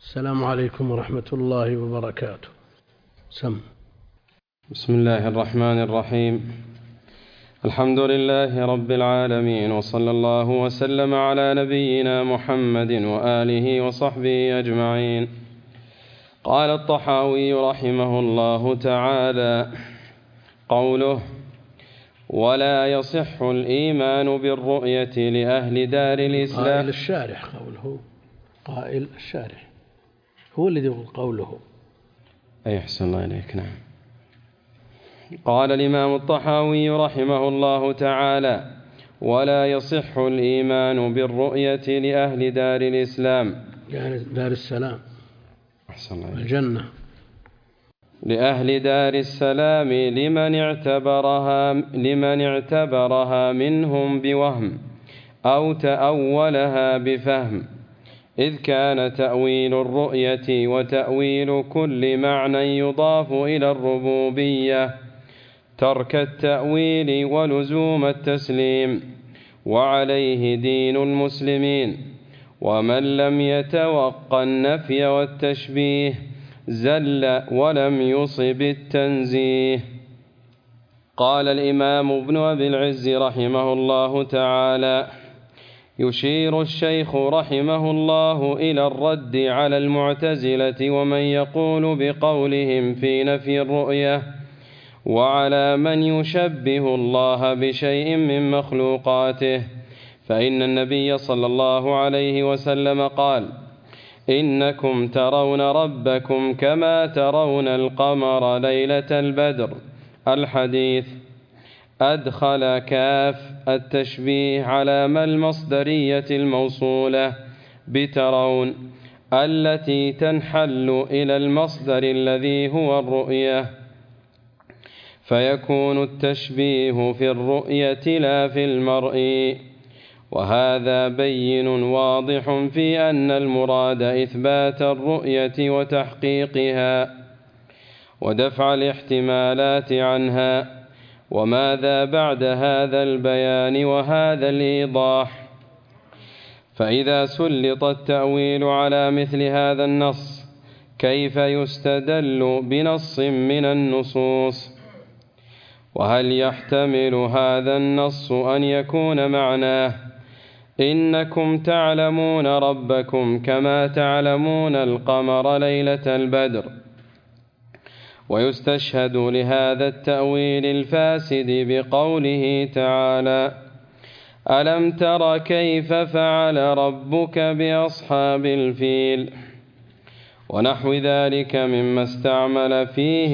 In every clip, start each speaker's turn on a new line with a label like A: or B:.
A: السلام عليكم ورحمة الله وبركاته.
B: بسم الله الرحمن الرحيم. الحمد لله رب العالمين، وصلى الله وسلم على نبينا محمد وآله وصحبه أجمعين. قال الطحاوي رحمه الله تعالى: قوله: ولا يصح الإيمان بالرؤية لأهل دار الإسلام.
A: قائل الشارح قوله، قائل الشارح هو الذي يقول قوله.
B: أي أحسن الله إليك. نعم. قال الإمام الطحاوي رحمه الله تعالى: ولا يصح الإيمان بالرؤية لأهل دار الإسلام،
A: يعني دار السلام،
B: أحسن الله إليك،
A: الجنة،
B: لأهل دار السلام لمن اعتبرها منهم بوهم أو تأولها بفهم، إذ كان تأويل الرؤية وتأويل كل معنى يضاف إلى الربوبية ترك التأويل ولزوم التسليم، وعليه دين المسلمين. ومن لم يتوقع النفي والتشبيه زل ولم يصب التنزيه. قال الإمام ابن أبي العز رحمه الله تعالى: يشير الشيخ رحمه الله إلى الرد على المعتزلة ومن يقول بقولهم في نفي الرؤية، وعلى من يشبه الله بشيء من مخلوقاته، فإن النبي صلى الله عليه وسلم قال: إنكم ترون ربكم كما ترون القمر ليلة البدر. الحديث. أدخل كاف التشبيه على ما المصدرية الموصولة بترون التي تنحل إلى المصدر الذي هو الرؤية، فيكون التشبيه في الرؤية لا في المرء. وهذا بين واضح في أن المراد إثبات الرؤية وتحقيقها ودفع الاحتمالات عنها. وماذا بعد هذا البيان وهذا الإيضاح؟ فإذا سلط التأويل على مثل هذا النص كيف يستدل بنص من النصوص؟ وهل يحتمل هذا النص أن يكون معناه إنكم تعلمون ربكم كما تعلمون القمر ليلة البدر، ويستشهد لهذا التأويل الفاسد بقوله تعالى: ألم تر كيف فعل ربك بأصحاب الفيل، ونحو ذلك مما استعمل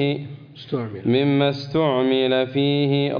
B: فيه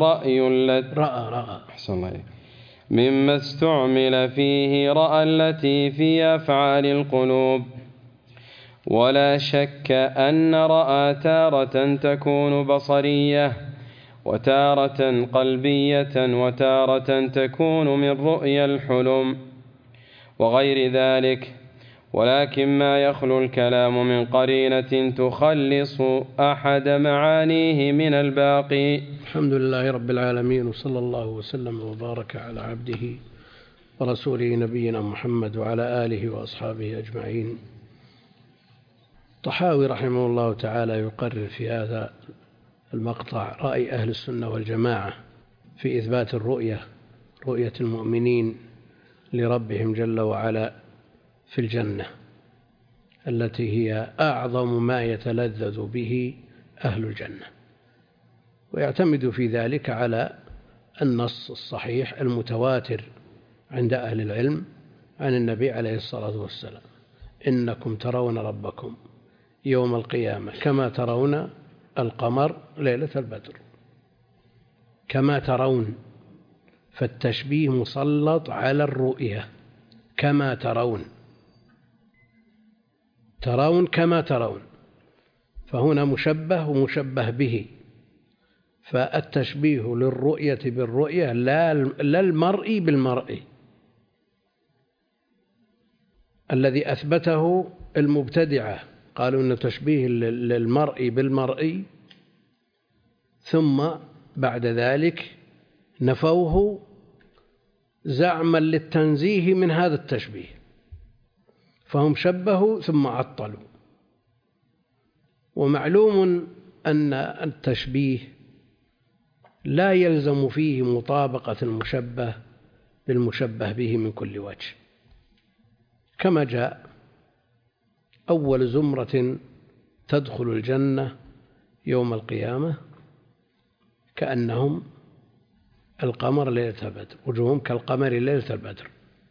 B: رأى التي في أفعال القلوب. ولا شك أن رأى تارة تكون بصرية وتارة قلبية وتارة تكون من رؤيا الحلم وغير ذلك، ولكن ما يخلو الكلام من قرينة تخلص أحد معانيه من الباقي.
A: الحمد لله رب العالمين، وصلى الله وسلم وبارك على عبده ورسوله نبينا محمد وعلى آله وأصحابه أجمعين. الطحاوي رحمه الله تعالى يقرر في هذا المقطع رأي أهل السنة والجماعة في إثبات الرؤية، رؤية المؤمنين لربهم جل وعلا في الجنة التي هي أعظم ما يتلذذ به أهل الجنة، ويعتمد في ذلك على النص الصحيح المتواتر عند أهل العلم عن النبي عليه الصلاة والسلام: إنكم ترون ربكم يوم القيامة كما ترون القمر ليلة البدر. كما ترون، فالتشبيه مسلط على الرؤية. كما ترون، ترون كما ترون، فهنا مشبه ومشبه به، فالتشبيه للرؤية بالرؤية لا المرء بالمرء الذي أثبته المبتدعة. قالوا إن تشبيه للمرء بالمرء، ثم بعد ذلك نفوه زعما للتنزيه من هذا التشبيه، فهم شبهوا ثم عطلوا. ومعلوم أن التشبيه لا يلزم فيه مطابقة المشبه بالمشبه به من كل وجه، كما جاء: أول زمرة تدخل الجنة يوم القيامة كأنهم القمر ليلة البدر، وجوههم كالقمر ليلة البدر.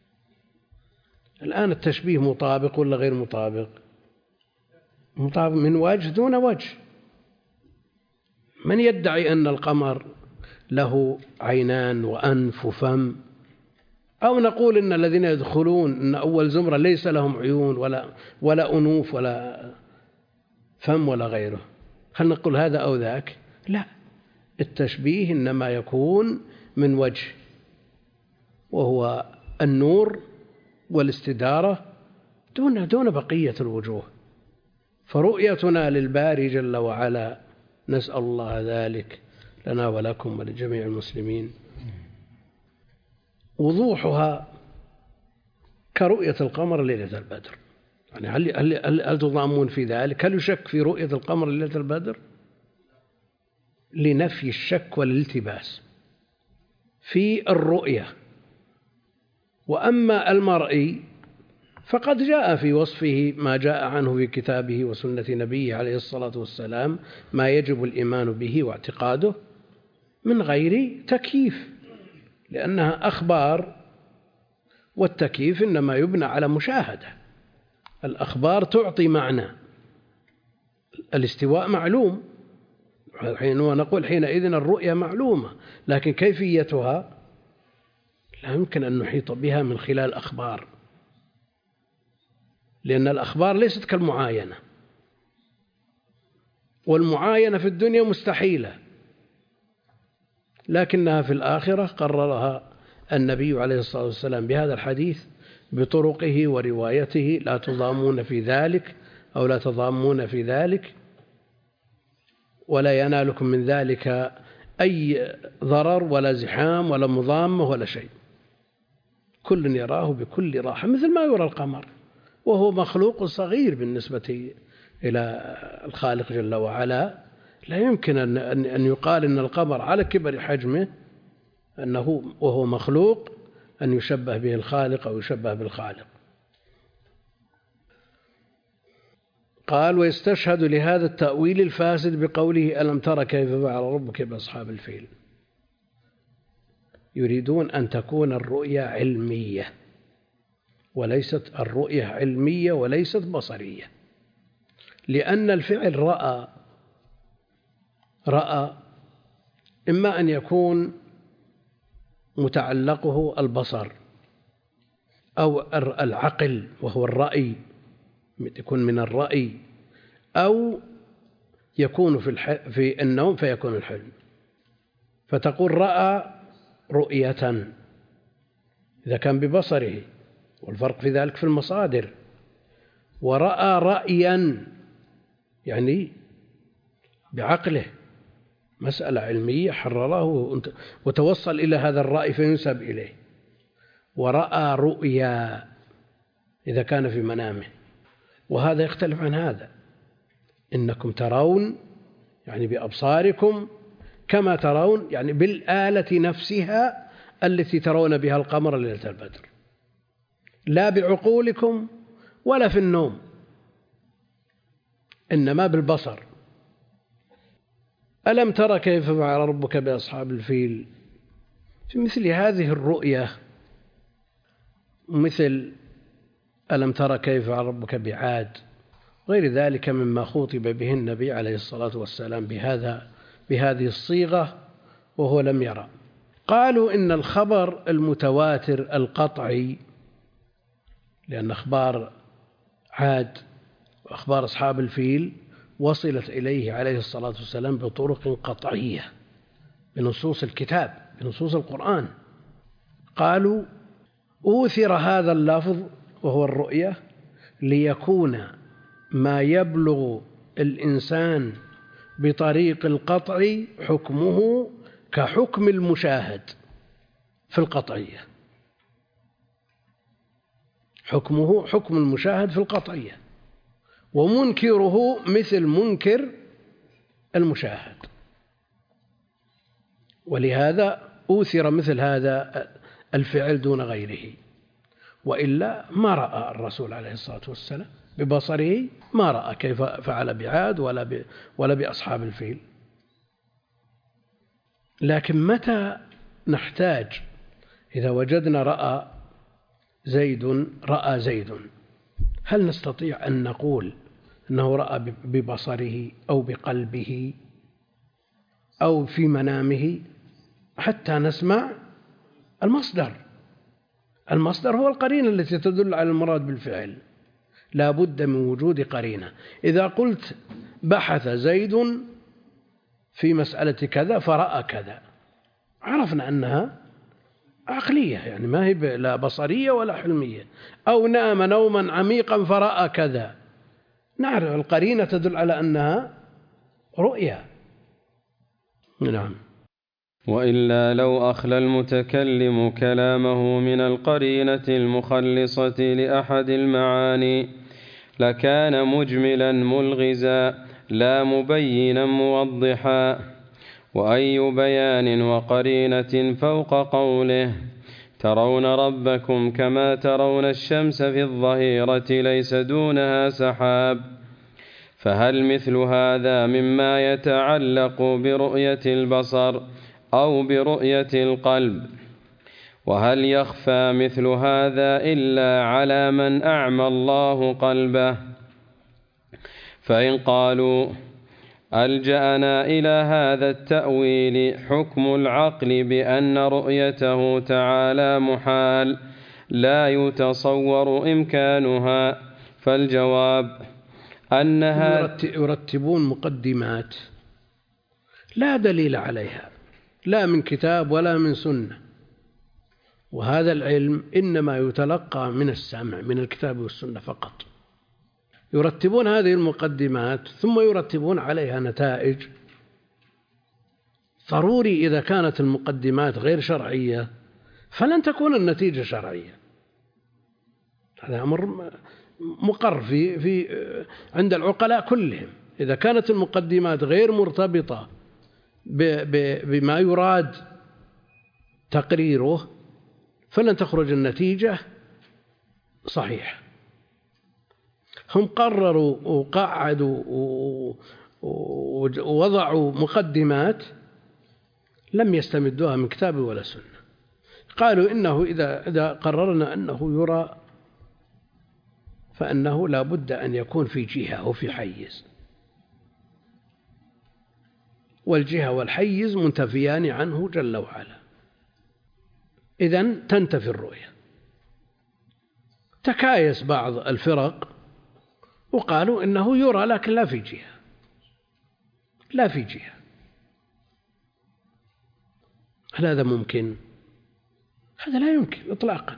A: الآن التشبيه مطابق ولا غير مطابق؟ مطابق من وجه دون وجه. من يدعي أن القمر له عينان وأنف وفم؟ أو نقول إن الذين يدخلون إن أول زمرة ليس لهم عيون ولا أنوف ولا فم ولا غيره؟ هل نقول هذا أو ذاك؟ لا، التشبيه إنما يكون من وجه، وهو النور والاستدارة دون بقية الوجوه. فرؤيتنا للباري جل وعلا نسأل الله ذلك لنا ولكم ولجميع المسلمين، وضوحها كرؤية القمر ليلة البدر. يعني هل تضامون في ذلك؟ هل يشك في رؤية القمر ليلة البدر؟ لنفي الشك والالتباس في الرؤية. وأما المرئي فقد جاء في وصفه ما جاء عنه في كتابه وسنة نبيه عليه الصلاة والسلام ما يجب الإيمان به واعتقاده من غير تكييف، لأنها أخبار، والتكييف إنما يبنى على مشاهدة. الأخبار تعطي معنى. الاستواء معلوم، ونقول حينئذ الرؤية معلومة، لكن كيفيتها لا يمكن أن نحيط بها من خلال أخبار، لأن الأخبار ليست كالمعاينة، والمعاينة في الدنيا مستحيلة، لكنها في الآخرة قررها النبي عليه الصلاة والسلام بهذا الحديث بطرقه وروايته: لا تضامون في ذلك أو لا تضامون في ذلك، ولا ينالكم من ذلك أي ضرر ولا زحام ولا مضامة ولا شيء، كل يراه بكل راحة، مثل ما يرى القمر، وهو مخلوق صغير بالنسبة إلى الخالق جل وعلا. لا يمكن أن يقال إن القمر على كبر حجمه أنه وهو مخلوق أن يشبه به الخالق أو يشبه بالخالق. قال: ويستشهد لهذا التأويل الفاسد بقوله: ألم تر كيف فعل ربك بأصحاب الفيل. يريدون أن تكون الرؤيا علمية، وليست الرؤية علمية وليست بصرية، لأن الفعل رأى إما أن يكون متعلقه البصر أو العقل وهو الرأي، يكون من الرأي، أو يكون في النوم فيكون الحلم. فتقول رأى رؤية إذا كان ببصره، والفرق في ذلك في المصادر. ورأى رأيا يعني بعقله، مسألة علمية حرره وتوصل إلى هذا الرأي فينسب إليه. ورأى رؤيا إذا كان في منامه، وهذا يختلف عن هذا. إنكم ترون يعني بأبصاركم كما ترون يعني بالآلة نفسها التي ترون بها القمر ليلة البدر، لا بعقولكم ولا في النوم، إنما بالبصر. ألم تر كيف فعل ربك بأصحاب الفيل. في مثل هذه الرؤية، مثل ألم تر كيف فعل ربك بعاد، غير ذلك مما خوطب به النبي عليه الصلاة والسلام بهذه الصيغة وهو لم يرى. قالوا إن الخبر المتواتر القطعي، لأن أخبار عاد وأخبار أصحاب الفيل وصلت إليه عليه الصلاة والسلام بطرق قطعية بنصوص الكتاب بنصوص القرآن. قالوا أوثر هذا اللفظ وهو الرؤية ليكون ما يبلغ الإنسان بطريق القطع حكمه كحكم المشاهد في القطعية. حكمه حكم المشاهد في القطعية، ومنكره مثل منكر المشاهد. ولهذا أوثر مثل هذا الفعل دون غيره، وإلا ما رأى الرسول عليه الصلاة والسلام ببصره، ما رأى كيف فعل بعاد ولا بأصحاب الفيل. لكن متى نحتاج؟ إذا وجدنا رأى زيد، هل نستطيع أن نقول أنه رأى ببصره أو بقلبه أو في منامه حتى نسمع المصدر هو القرينة التي تدل على المراد بالفعل، لا بد من وجود قرينة. إذا قلت بحث زيد في مسألة كذا فرأى كذا، عرفنا أنها عقلية، يعني ما هي لا بصرية ولا حلمية. أو نام نوما عميقا فرأى كذا، نعرف القرينة تدل على أنها رؤيا. نعم.
B: وإلا لو أخلى المتكلم كلامه من القرينة المخلصة لأحد المعاني لكان مجملا ملغزا لا مبينا موضحا. وأي بيان وقرينة فوق قوله ترون ربكم كما ترون الشمس في الظهيرة ليس دونها سحاب. فهل مثل هذا مما يتعلق برؤية البصر أو برؤية القلب؟ وهل يخفى مثل هذا إلا على من أعمى الله قلبه؟ فإن قالوا ألجأنا إلى هذا التأويل حكم العقل بأن رؤيته تعالى محال لا يتصور إمكانها، فالجواب أنها
A: يرتبون مقدمات لا دليل عليها لا من كتاب ولا من سنة، وهذا العلم إنما يتلقى من السمع من الكتاب والسنة فقط. يرتبون هذه المقدمات ثم يرتبون عليها نتائج. ضروري إذا كانت المقدمات غير شرعية فلن تكون النتيجة شرعية. هذا أمر مقر في عند العقلاء كلهم. إذا كانت المقدمات غير مرتبطة بما يراد تقريره فلن تخرج النتيجة صحيح. هم قرروا وقعدوا ووضعوا مقدمات لم يستمدوها من كتاب ولا سنة. قالوا إنه إذا قررنا أنه يرى فإنه لا بد أن يكون في جهة وفي حيز، والجهة والحيز منتفيان عنه جل وعلا، إذن تنتفي الرؤية. تكايس بعض الفرق وقالوا إنه يرى لكن لا في جهة. هل هذا ممكن؟ هذا لا يمكن إطلاقا.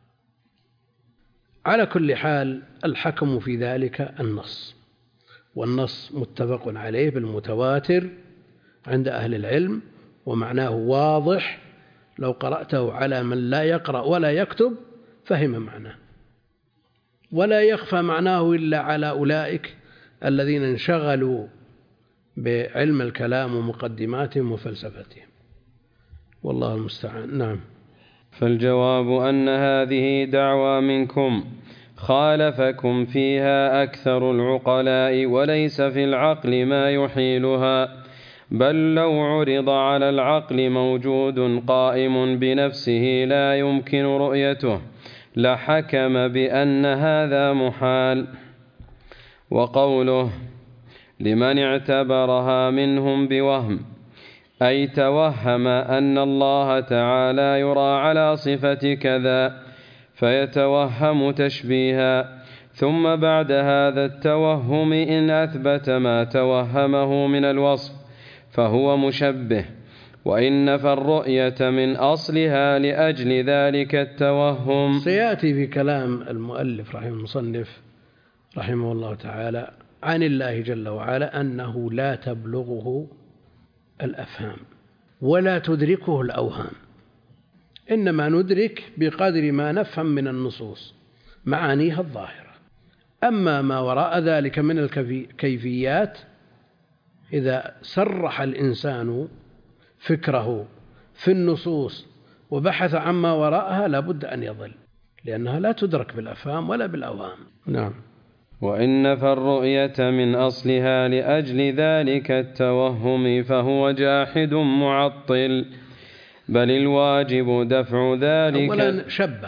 A: على كل حال الحكم في ذلك النص، والنص متفق عليه بالمتواتر عند أهل العلم، ومعناه واضح لو قرأته على من لا يقرأ ولا يكتب فهم معناه، ولا يخفى معناه إلا على أولئك الذين انشغلوا بعلم الكلام ومقدماتهم وفلسفتهم، والله المستعان. نعم.
B: فالجواب أن هذه دعوى منكم خالفكم فيها أكثر العقلاء، وليس في العقل ما يحيلها، بل لو عرض على العقل موجود قائم بنفسه لا يمكن رؤيته لحكم بأن هذا محال. وقوله لمن اعتبرها منهم بوهم، أي توهم أن الله تعالى يرى على صفة كذا فيتوهم تشبيها، ثم بعد هذا التوهم إن أثبت ما توهمه من الوصف فهو مشبه، وإن نفى الرؤية من أصلها لأجل ذلك التوهم.
A: سيأتي في كلام المؤلف المصنف رحمه الله تعالى عن الله جل وعلا أنه لا تبلغه الأفهام ولا تدركه الأوهام، إنما ندرك بقدر ما نفهم من النصوص، معانيها الظاهرة. أما ما وراء ذلك من الكيفيات، إذا سرح الإنسان فكره في النصوص وبحث عما وراءها لا بد أن يضل، لأنها لا تدرك بالأفهام ولا بالأوهام. نعم.
B: وإن نفى الرؤية من أصلها لأجل ذلك التوهم فهو جاحد معطل، بل الواجب دفع ذلك.
A: أولا شبه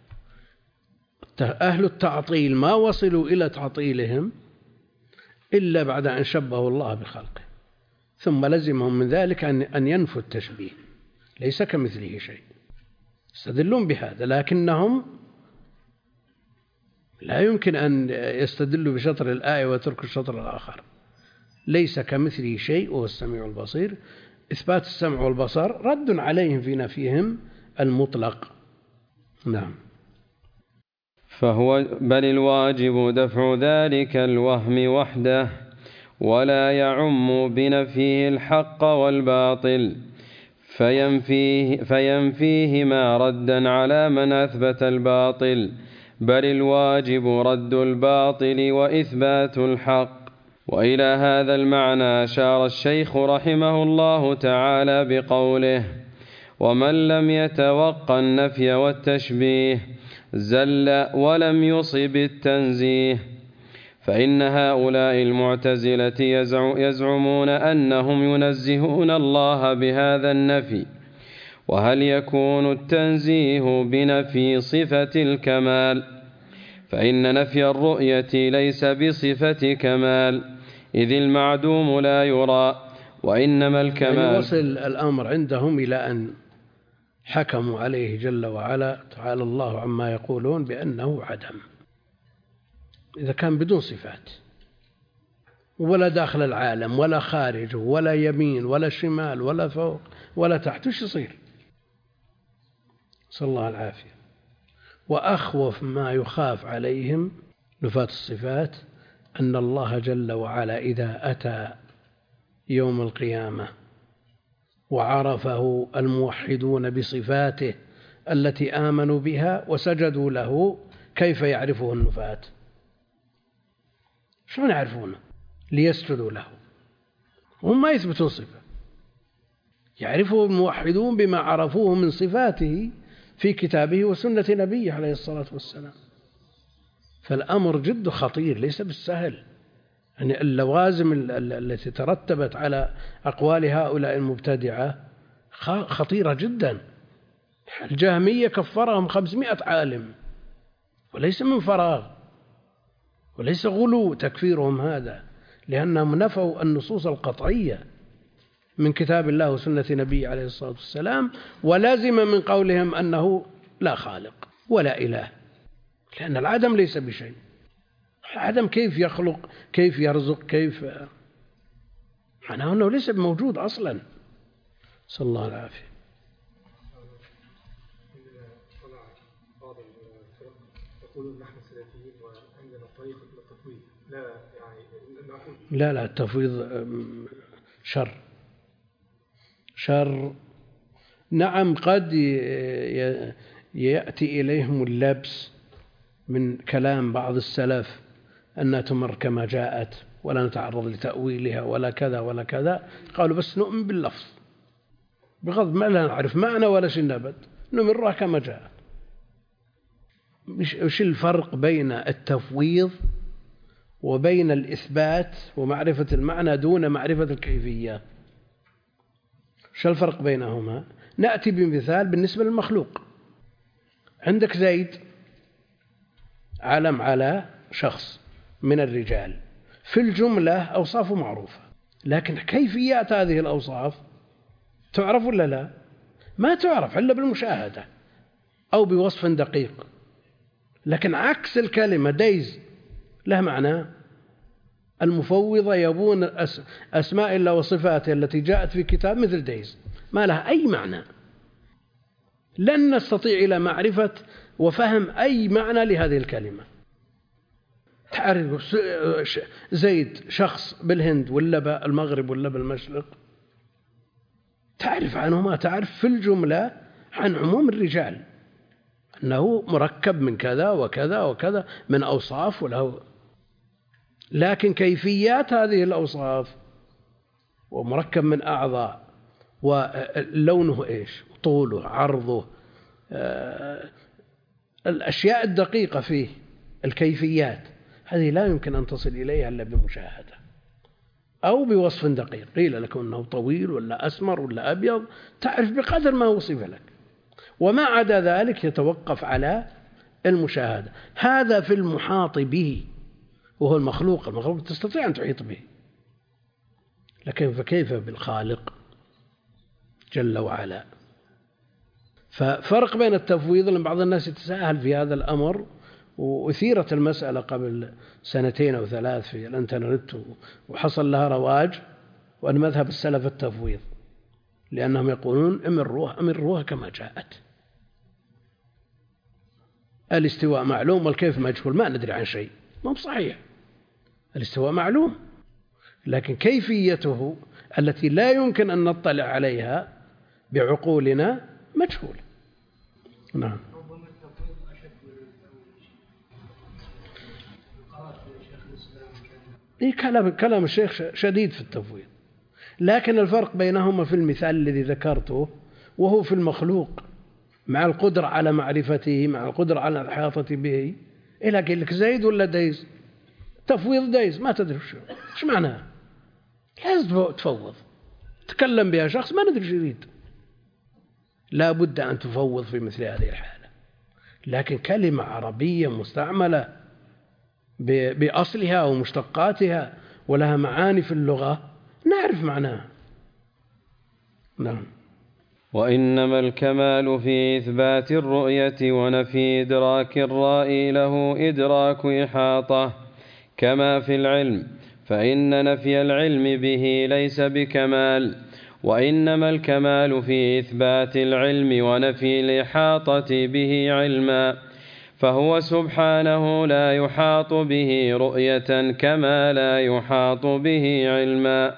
A: أهل التعطيل ما وصلوا إلى تعطيلهم إلا بعد أن شبهوا الله بخلقه، ثم لزمهم من ذلك أن ينفوا التشبيه، ليس كمثله شيء، يستدلون بهذا، لكنهم لا يمكن أن يستدلوا بشطر الآية وترك الشطر الآخر. ليس كمثله شيء وهو السميع البصير. إثبات السمع والبصر رد عليهم في نفيهم المطلق. نعم.
B: بل الواجب دفع ذلك الوهم وحده، ولا يعم بنفيه الحق والباطل، فينفيهما ردا على من أثبت الباطل، بل الواجب رد الباطل وإثبات الحق. وإلى هذا المعنى أشار الشيخ رحمه الله تعالى بقوله: ومن لم يتوقع النفي والتشبيه زل ولم يصب التنزيه. فإن هؤلاء المعتزلة يزعمون أنهم ينزهون الله بهذا النفي، وهل يكون التنزيه بنفي صفة الكمال؟ فإن نفي الرؤية ليس بصفة كمال، إذ المعدوم لا يرى، وإنما الكمال.
A: يعني وصل الأمر عندهم إلى أن حكموا عليه جل وعلا تعالى الله عما يقولون بأنه عدم، إذا كان بدون صفات، ولا داخل العالم ولا خارجه ولا يمين ولا شمال ولا فوق ولا تحت، وش يصير؟ صلى الله العافية. وأخوف ما يخاف عليهم نفاة الصفات أن الله جل وعلا إذا أتى يوم القيامة وعرفه الموحدون بصفاته التي آمنوا بها وسجدوا له، كيف يعرفه النفاة؟ شلون يعرفونه؟ ليسجدوا له هم ما يثبتون صفة، يعرفه الموحدون بما عرفوه من صفاته في كتابه وسنة نبيه عليه الصلاة والسلام. فالأمر جد خطير، ليس بالسهل. يعني اللوازم التي ترتبت على أقوال هؤلاء المبتدعة خطيرة جدا. الجهمية كفرهم 500 عالم، وليس من فراغ، وليس غلو تكفيرهم هذا، لأنهم نفوا النصوص القطعية من كتاب الله وسنة نبيه عليه الصلاة والسلام، ولازم من قولهم أنه لا خالق ولا إله، لأن العدم ليس بشيء. العدم كيف يخلق، كيف يرزق، كيف، معناه أنه ليس موجود أصلا. صلى الله العافية.
C: يقولون نحن سلفيين وعندنا طريقة للتفويض، لا يعني
A: لا التفويض شر. نعم، قد يأتي إليهم اللبس من كلام بعض السلف أنها تمر كما جاءت ولا نتعرض لتأويلها ولا كذا ولا كذا، قالوا بس نؤمن باللفظ بغض ما لا نعرف معنى ولا شيء نبت، نمرها كما جاءت. وش الفرق بين التفويض وبين الإثبات ومعرفة المعنى دون معرفة الكيفية؟ شو الفرق بينهما؟ نأتي بمثال بالنسبة للمخلوق. عندك زيد علم على شخص من الرجال، في الجملة أوصافه معروفة، لكن كيفيات هذه الأوصاف تعرف ولا لا؟ ما تعرف إلا بالمشاهدة أو بوصف دقيق. لكن عكس الكلمة ديز له معنى. المفوضة يبون أسماء الله وصفاته التي جاءت في كتاب مثل ديز، ما لها أي معنى، لن نستطيع إلى معرفة وفهم أي معنى لهذه الكلمة. تعرف زيد شخص بالهند ولا بالمغرب ولا بالمشرق، تعرف عنه ما تعرف في الجملة عن عموم الرجال، أنه مركب من كذا وكذا وكذا من أوصاف وله، لكن كيفيات هذه الأوصاف ومركب من أعضاء ولونه إيش، طوله، عرضه، الأشياء الدقيقة فيه، الكيفيات هذه لا يمكن أن تصل إليها إلا بمشاهدة أو بوصف دقيق. قيل لك أنه طويل ولا أسمر ولا أبيض، تعرف بقدر ما وصف لك، وما عدا ذلك يتوقف على المشاهدة. هذا في المحاط به وهو المخلوق تستطيع أن تحيط به، لكن فكيف بالخالق جل وعلا؟ ففرق بين التفويض، لأن بعض الناس يتساهل في هذا الأمر، وأثيرت المسألة قبل 2 أو 3 في الانترنت وحصل لها رواج، وأن مذهب السلف التفويض، لأنهم يقولون أمروها كما جاءت. الاستواء معلوم والكيف مجهول، ما ندري عن شيء، ما هو صحيح. الاستواء معلوم، لكن كيفيته التي لا يمكن أن نطلع عليها بعقولنا مجهول. نعم. كلام الشيخ شديد في التفويض، لكن الفرق بينهما في المثال الذي ذكرته، وهو في المخلوق مع القدرة على معرفته، مع القدرة على الإحاطة به. إلا قال لك زيد ولا دايز، تفويض دايز ما تدري ايش معناها، لازم تفوض. تكلم بها شخص ما ندري ايش يريد، لا بد أن تفوض في مثل هذه الحالة. لكن كلمة عربية مستعملة بأصلها ومشتقاتها ولها معاني في اللغة نعرف معناها. نعم.
B: وإنما الكمال في إثبات الرؤية ونفي إدراك الرائي له إدراك إحاطة، كما في العلم، فإن نفي العلم به ليس بكمال، وإنما الكمال في إثبات العلم ونفي الإحاطة به علما، فهو سبحانه لا يحاط به رؤية كما لا يحاط به علما.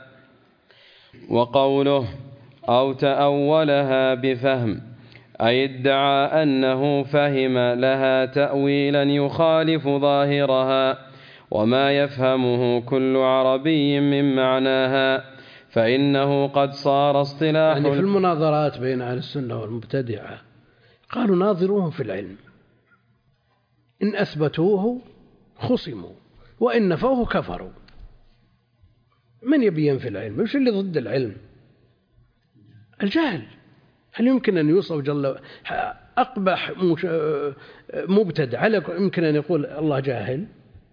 B: وقوله أو تأولها بفهم، أي ادعى أنه فهم لها تأويلا يخالف ظاهرها وما يفهمه كل عربي من معناها، فإنه قد صار اصطلاح
A: يعني في المناظرات بين أهل السنة والمبتدعة قالوا ناظروهم في العلم، إن أثبتوه خصموا وإن نفوه كفروا. من يبين في العلم؟ وش اللي ضد العلم؟ الجهل. هل يمكن أن يوصف جل أقبح مبتدع هل يمكن أن يقول الله جاهل؟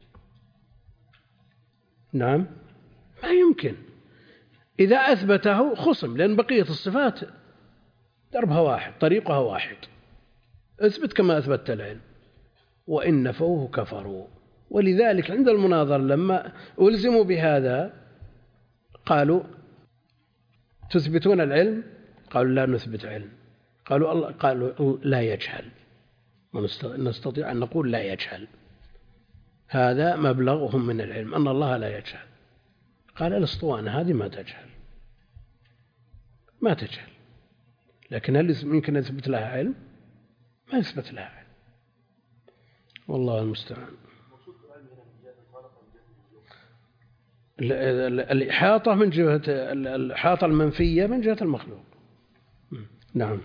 A: نعم ما يمكن. إذا أثبته خصم، لأن بقية الصفات دربها واحد، طريقها واحد، اثبت كما أثبت العلم. وإن نفوه كفروا. ولذلك عند المناظر لما ألزموا بهذا قالوا تثبتون العلم؟ قالوا لا نثبت علم. قالوا لا يجهل، نستطيع أن نقول لا يجهل، هذا مبلغهم من العلم أن الله لا يجهل. قال الاسطوانة هذه ما تجهل، ما تجهل، لكن هل يمكن أن نثبت لها علم؟ ما يثبت لها علم، والله المستعان. الإحاطة من جهة الإحاطة المنفية من جهة المخلوق. نعم.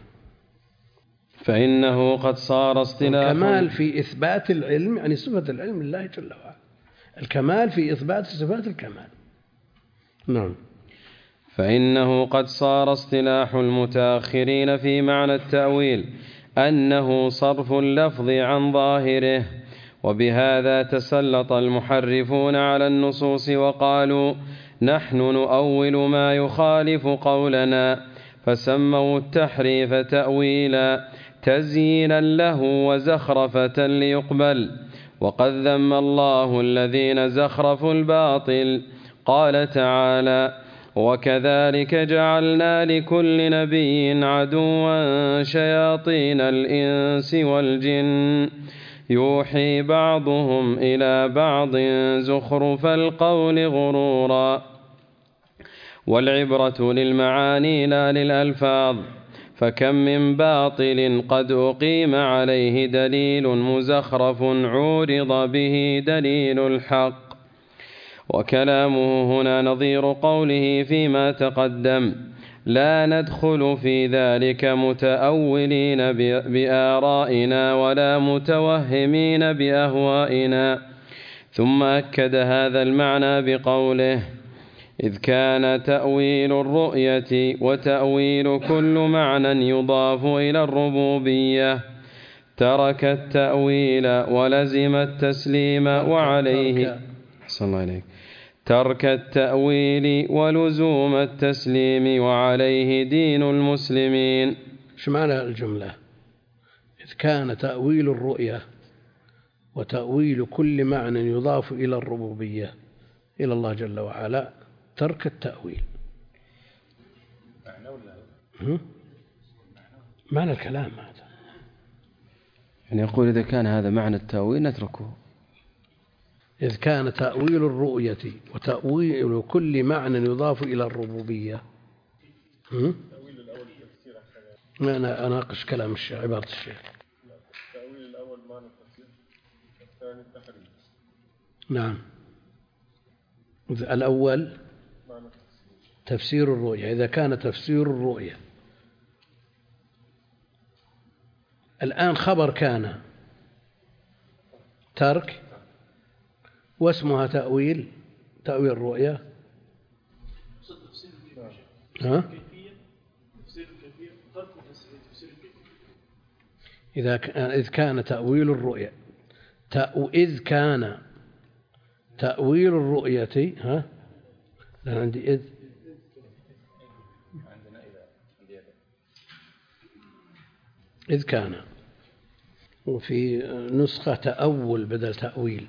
B: فإنه قد صار اصطلاحا.
A: الكمال في إثبات العلم يعني صفة العلم لله جل وعلا، الكمال في إثبات صفات الكمال. نعم.
B: فإنه قد صار اصطلاح المتأخرين في معنى التأويل أنه صرف اللفظ عن ظاهره، وبهذا تسلط المحرفون على النصوص وقالوا نحن نؤول ما يخالف قولنا، فسموا التحريف تأويلا تزيينا له وزخرفة ليقبل. وقد ذم الله الذين زخرفوا الباطل، قال تعالى وكذلك جعلنا لكل نبي عدوا شياطين الإنس والجن يوحي بعضهم إلى بعض زخرف القول غرورا. والعبرة للمعاني لا للألفاظ، فكم من باطل قد أقيم عليه دليل مزخرف عورض به دليل الحق. وكلامه هنا نظير قوله فيما تقدم: لا ندخل في ذلك متأولين بآرائنا ولا متوهمين بأهوائنا. ثم أكد هذا المعنى بقوله: إذ كان تأويل الرؤية وتأويل كل معنى يضاف إلى الربوبية ترك التأويل ولزم التسليم وعليه أحسن الله إليك ترك التأويل ولزوم التسليم وعليه دين المسلمين.
A: شو معنى الجملة؟ إذ كان تأويل الرؤية وتأويل كل معنى يضاف إلى الربوبية إلى الله جل وعلا ترك التأويل. معنى الكلام هذا،
B: يعني يقول إذا كان هذا معنى التأويل نتركه.
A: إذ كان تأويل الرؤية وتأويل كل معنى يضاف إلى الربوبية. أنا أناقش كلام الشيخ، عبارة الشيخ.
C: التأويل الأول معنى التفسير، الثاني التحريف.
A: نعم، الأول تفسير الرؤية. إذا كان تفسير الرؤية الآن خبر كان ترك واسمها تأويل الرؤية. إذ كان تأويل الرؤية إذ كان تأويل الرؤية عندي إذ كان، وفي نسخة تأول بدل تأويل.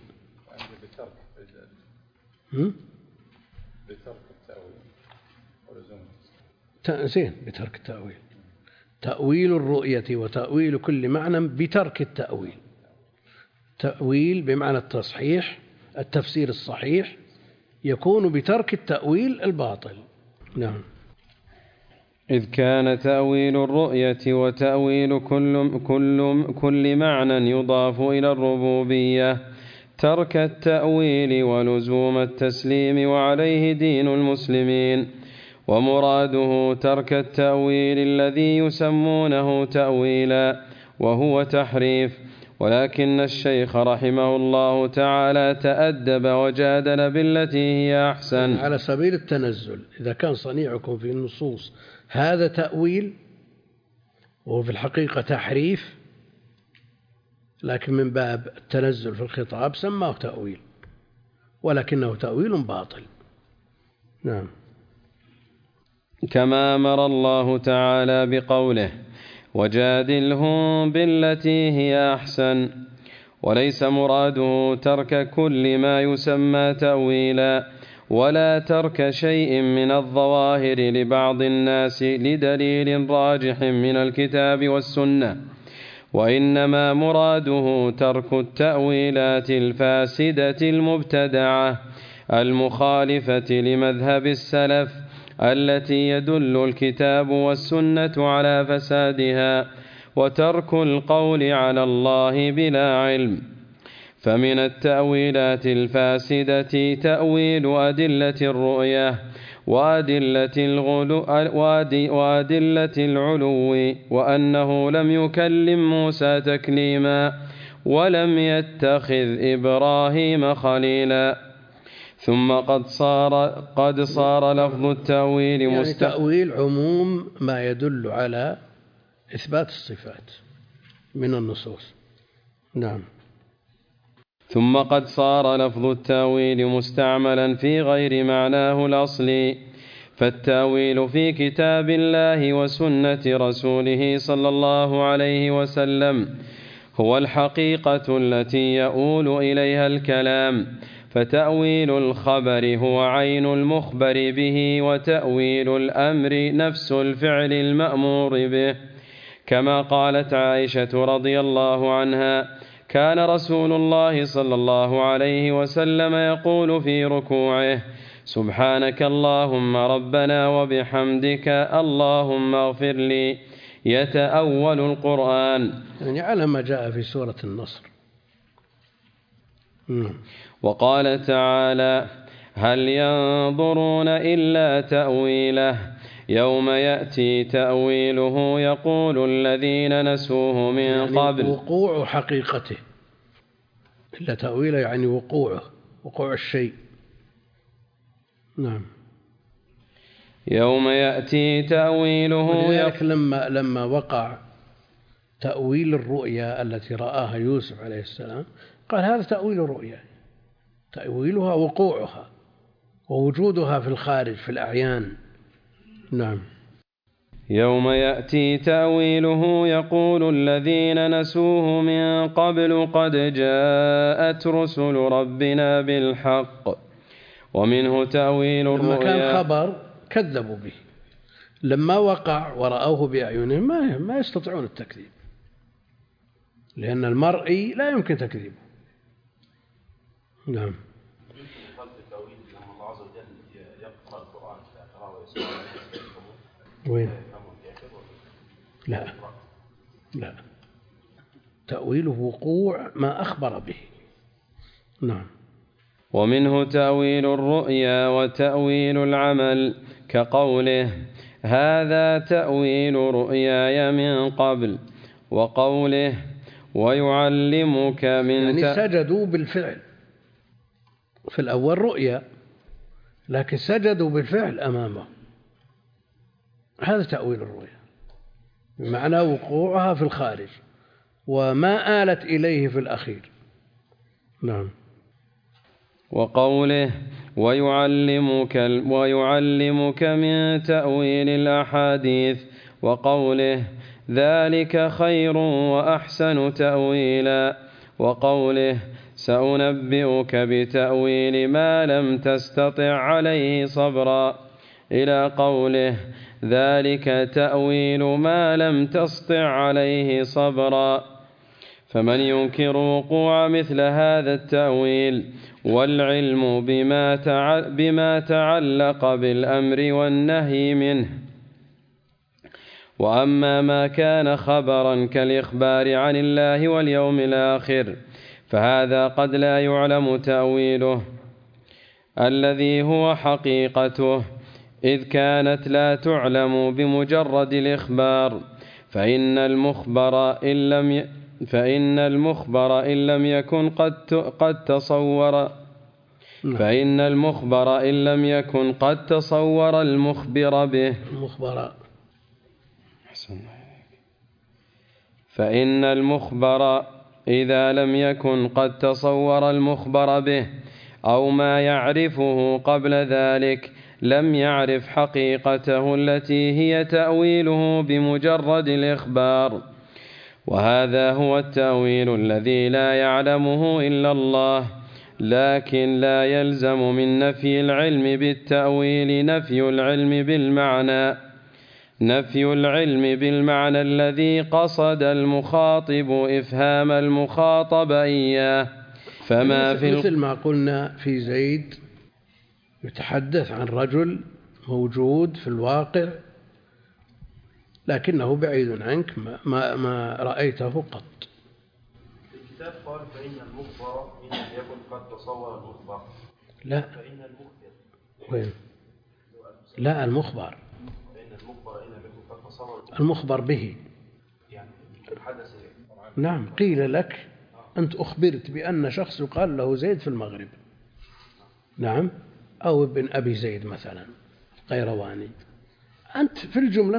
C: بترك التأويل ولزوم
A: زين، بترك التأويل. تأويل الرؤية وتأويل كل معنى بترك التأويل. تأويل بمعنى التصحيح، التفسير الصحيح يكون بترك التأويل الباطل. نعم.
B: إذ كان تأويل الرؤية وتأويل كل معنى يضاف إلى الربوبية ترك التأويل ولزوم التسليم وعليه دين المسلمين. ومراده ترك التأويل الذي يسمونه تأويلا وهو تحريف. ولكن الشيخ رحمه الله تعالى تأدب وجادل بالتي هي أحسن.
A: على سبيل التنزل، إذا كان صنيعكم في النصوص هذا تأويل وهو في الحقيقة تحريف، لكن من باب التنزل في الخطاب سماه تأويل، ولكنه تأويل باطل. نعم.
B: كما أمر الله تعالى بقوله: وجادلهم بالتي هي أحسن. وليس مراده ترك كل ما يسمى تأويلا ولا ترك شيء من الظواهر لبعض الناس لدليل راجح من الكتاب والسنة، وإنما مراده ترك التأويلات الفاسدة المبتدعة المخالفة لمذهب السلف التي يدل الكتاب والسنة على فسادها، وترك القول على الله بلا علم. فمن التأويلات الفاسدة تأويل أدلة الرؤية وأدلة العلو، وأنه لم يكلم موسى تكليما ولم يتخذ إبراهيم خليلا. ثم قد صار لفظ التأويل
A: يعني تأويل عموم ما يدل على إثبات الصفات من النصوص. نعم.
B: ثم قد صار لفظ التأويل مستعملا في غير معناه الأصلي، فالتأويل في كتاب الله وسنة رسوله صلى الله عليه وسلم هو الحقيقة التي يؤول إليها الكلام، فتأويل الخبر هو عين المخبر به، وتأويل الأمر نفس الفعل المأمور به. كما قالت عائشة رضي الله عنها: كان رسول الله صلى الله عليه وسلم يقول في ركوعه: سبحانك اللهم ربنا وبحمدك اللهم اغفر لي، يتأول القرآن.
A: يعني على ما جاء في سورة النصر.
B: وقال تعالى: هل ينظرون إلا تأويله يوم يأتي تأويله يقول الذين نسوه من
A: يعني
B: قبل.
A: وقوع حقيقته، إلا تأويله يعني وقوع الشيء. نعم.
B: يوم يأتي تأويله.
A: ولذلك لما وقع تأويل الرؤيا التي رآها يوسف عليه السلام قال هذا تأويل الرؤيا، تأويلها وقوعها ووجودها في الخارج في الأعيان. نعم.
B: يوم يأتي تأويله يقول الذين نسوه من قبل قد جاءت رسل ربنا بالحق ومنه تأويل الرؤيا.
A: لما كان خبر كذبوا به، لما وقع ورأوه بأعينهم ما يستطيعون التكذيب، لأن المرئي لا يمكن تكذيبه. نعم. وين؟ لا تأويله وقوع ما أخبر به. نعم.
B: ومنه تأويل الرؤيا وتأويل العمل كقوله: هذا تأويل رؤياي من قبل، وقوله: ويعلمك من
A: يعني سجدوا بالفعل في الأول رؤيا، لكن سجدوا بالفعل أمامه، هذا تأويل الرؤيا بمعنى وقوعها في الخارج وما آلت إليه في الأخير. نعم.
B: وقوله: ويعلمك من تأويل الأحاديث، وقوله: ذلك خير وأحسن تأويلا، وقوله: سأنبئك بتأويل ما لم تستطع عليه صبرا، إلى قوله: ذلك تأويل ما لم تستطع عليه صبرا. فمن ينكر وقوع مثل هذا التأويل والعلم بما تعلق بالأمر والنهي منه. وأما ما كان خبرا كالإخبار عن الله واليوم الآخر فهذا قد لا يعلم تأويله الذي هو حقيقته، إذ كانت لا تعلم بمجرد الإخبار، فإن المخبر إن لم يكن قد تصور المخبر به فإن المخبر إذا لم يكن قد تصور المخبر به أو ما يعرفه قبل ذلك لم يعرف حقيقته التي هي تأويله بمجرد الإخبار. وهذا هو التأويل الذي لا يعلمه إلا الله، لكن لا يلزم من نفي العلم بالتأويل نفي العلم بالمعنى الذي قصد المخاطب إفهام المخاطب إياه. فما
A: مثل ما قلنا في زيد يتحدث عن رجل موجود في الواقع لكنه بعيد عنك ما رأيته قط.
C: الكتاب قال فإن المخبر إن لم يكن قد تصور المخبر.
A: لا.
C: فإن المخبر.
A: وين؟ لا المخبر.
C: فإن المخبر إن لم يكن قد تصور
A: المخبر به.
C: يعني الحدث.
A: نعم. قيل لك أنت أخبرت بأن شخص يقال له زيد في المغرب. نعم. أو ابن أبي زيد مثلا قيرواني. أنت في الجملة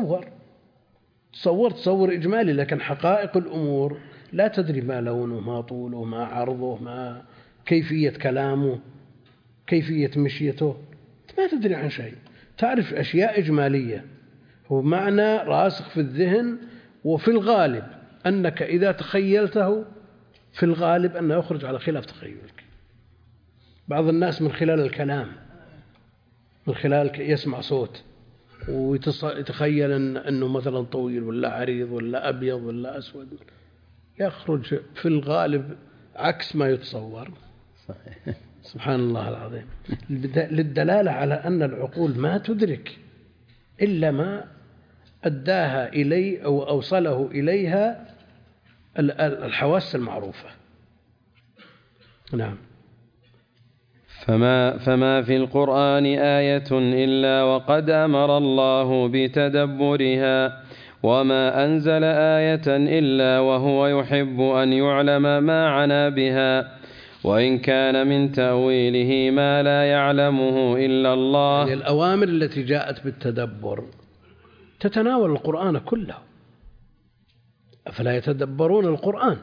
A: تصور إجمالي، لكن حقائق الأمور لا تدري ما لونه ما طوله ما عرضه ما كيفية كلامه كيفية مشيته، ما تدري عن شيء، تعرف أشياء إجمالية هو معنى راسخ في الذهن. وفي الغالب أنك إذا تخيلته في الغالب أنه يخرج على خلاف تخيلك. بعض الناس من خلال الكلام من خلال يسمع صوت ويتخيل أنه مثلا طويل ولا عريض ولا أبيض ولا أسود، يخرج في الغالب عكس ما يتصور. سبحان الله العظيم. للدلالة على أن العقول ما تدرك إلا ما أداها إليه أو أوصله إليها الحواس المعروفة. نعم.
B: فما في القرآن آية إلا وقد أمر الله بتدبرها، وما أنزل آية إلا وهو يحب أن يعلم ما عنا بها، وإن كان من تأويله ما لا يعلمه إلا الله.
A: يعني الأوامر التي جاءت بالتدبر تتناول القرآن كله، أفلا يتدبرون القرآن؟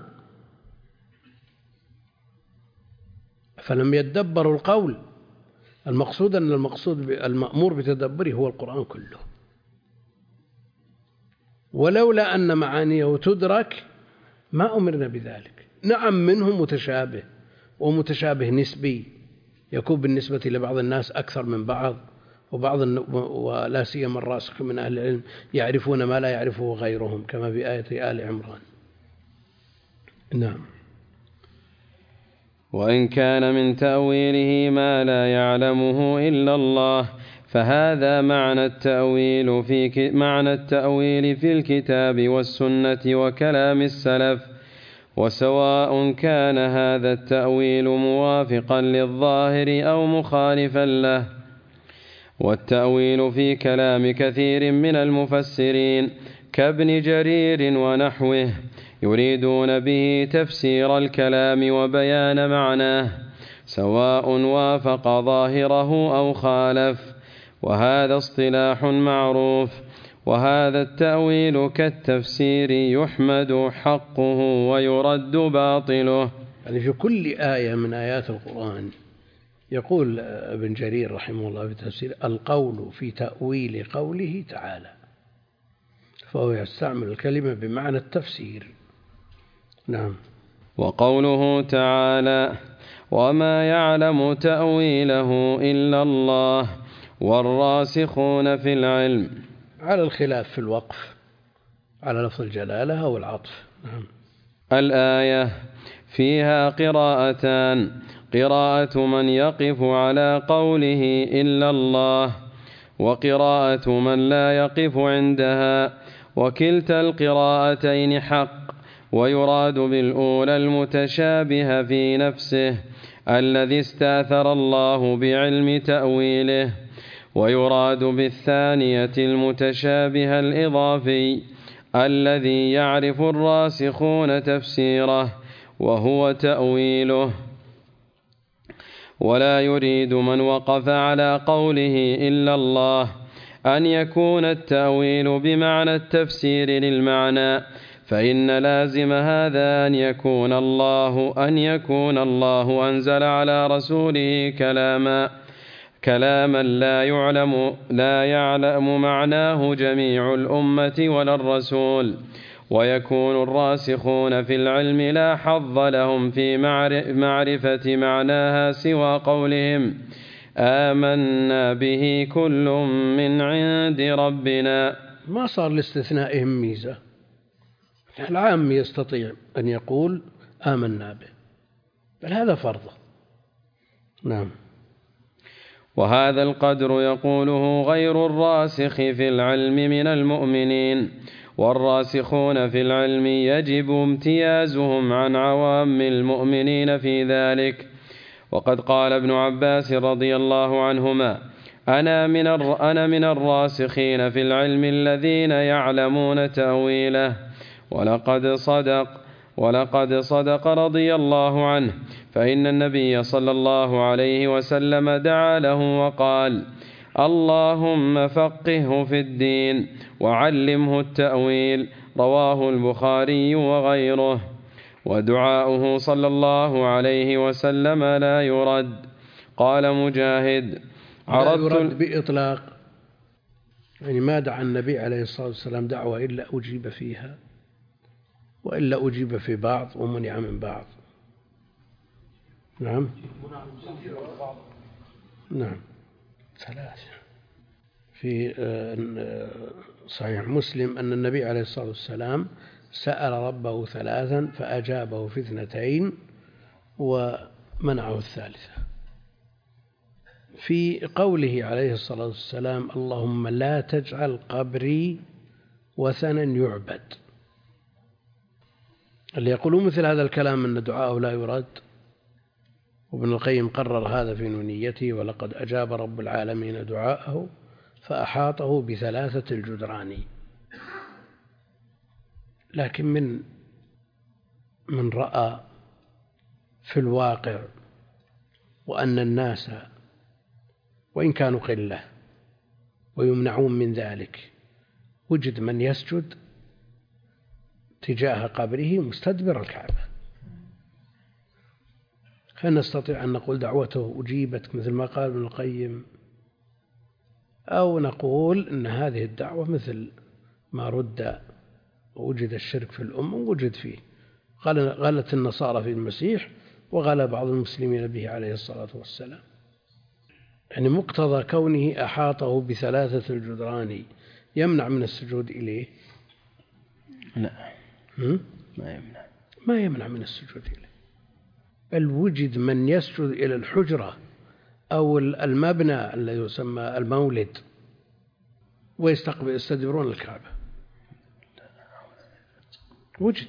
A: فلم يتدبروا القول. المقصود أن المأمور بتدبره هو القرآن كله، ولولا أن معانيه تدرك ما أمرنا بذلك. نعم، منهم متشابه، ومتشابه نسبي يكون بالنسبة لبعض الناس أكثر من بعض، ولا سيما الراسخ من أهل العلم يعرفون ما لا يعرفه غيرهم، كما في آية آل عمران. نعم.
B: وإن كان من تأويله ما لا يعلمه إلا الله، فهذا معنى التأويل في الكتاب والسنة وكلام السلف، وسواء كان هذا التأويل موافقا للظاهر أو مخالفا له. والتأويل في كلام كثير من المفسرين كابن جرير ونحوه يريدون به تفسير الكلام وبيان معناه، سواء وافق ظاهره أو خالف، وهذا اصطلاح معروف. وهذا التأويل كالتفسير يحمد حقه ويرد باطله.
A: يعني في كل آية من آيات القرآن يقول ابن جرير رحمه الله في تفسير القول في تأويل قوله تعالى، فهو يستعمل الكلمة بمعنى التفسير. نعم.
B: وقوله تعالى وما يعلم تأويله إلا الله والراسخون في العلم،
A: على الخلاف في الوقف على لفظ الجلالة أو العطف. نعم.
B: الآية فيها قراءتان: قراءة من يقف على قوله إلا الله، وقراءة من لا يقف عندها، وكلتا القراءتين حق. ويراد بالأولى المتشابه في نفسه الذي استأثر الله بعلم تأويله، ويراد بالثانية المتشابه الإضافي الذي يعرف الراسخون تفسيره وهو تأويله. ولا يريد من وقف على قوله إلا الله أن يكون التأويل بمعنى التفسير للمعنى، فإن لازم هذا أن يكون الله أنزل على رسوله كلاما لا يعلم معناه جميع الأمة ولا الرسول، ويكون الراسخون في العلم لا حظ لهم في معرفة معناها سوى قولهم آمنا به كل من عند ربنا.
A: ما صار لاستثنائهم ميزة، العام يستطيع أن يقول آمنا به، بل هذا فرضه. نعم.
B: وهذا القدر يقوله غير الراسخ في العلم من المؤمنين، والراسخون في العلم يجب امتيازهم عن عوام المؤمنين في ذلك. وقد قال ابن عباس رضي الله عنهما أنا من الراسخين في العلم الذين يعلمون تأويله. ولقد صدق رضي الله عنه، فإن النبي صلى الله عليه وسلم دعا له وقال اللهم فقهه في الدين وعلمه التأويل، رواه البخاري وغيره. ودعاؤه صلى الله عليه وسلم لا يرد. قال مجاهد
A: لا يرد بإطلاق، يعني ما دعا النبي عليه الصلاة والسلام دعوة إلا أجيب فيها، وإلا أجيب في بعض ومنع من بعض. نعم. نعم. ثلاثة. في صحيح مسلم أن النبي عليه الصلاة والسلام سأل ربه ثلاثا فأجابه في 2 ومنعه الثالثة. في قوله عليه الصلاة والسلام اللهم لا تجعل قبري وثنا يعبد. اللي يقولون مثل هذا الكلام أن دعاءه لا يرد، وابن القيم قرر هذا في نونيته: ولقد أجاب رب العالمين دعاءه فأحاطه بثلاثة الجدران. لكن من رأى في الواقع وأن الناس وإن كانوا قلة ويمنعون من ذلك، وجد من يسجد تجاه قبره مستدبر الكعبة، هل نستطيع أن نقول دعوته أجيبت مثل ما قال ابن القيم، أو نقول أن هذه الدعوة مثل ما رد ووجد الشرك في الأمة ووجد فيه، غلت النصارى في المسيح وغلا بعض المسلمين به عليه الصلاة والسلام. يعني مقتضى كونه أحاطه بثلاثة الجدران يمنع من السجود إليه؟
B: لا،
A: ما يمنع من السجود إليه، بل وجد من يسجد إلى الحجرة أو المبنى الذي يسمى المولد ويستدبرون الكعبة، وجد،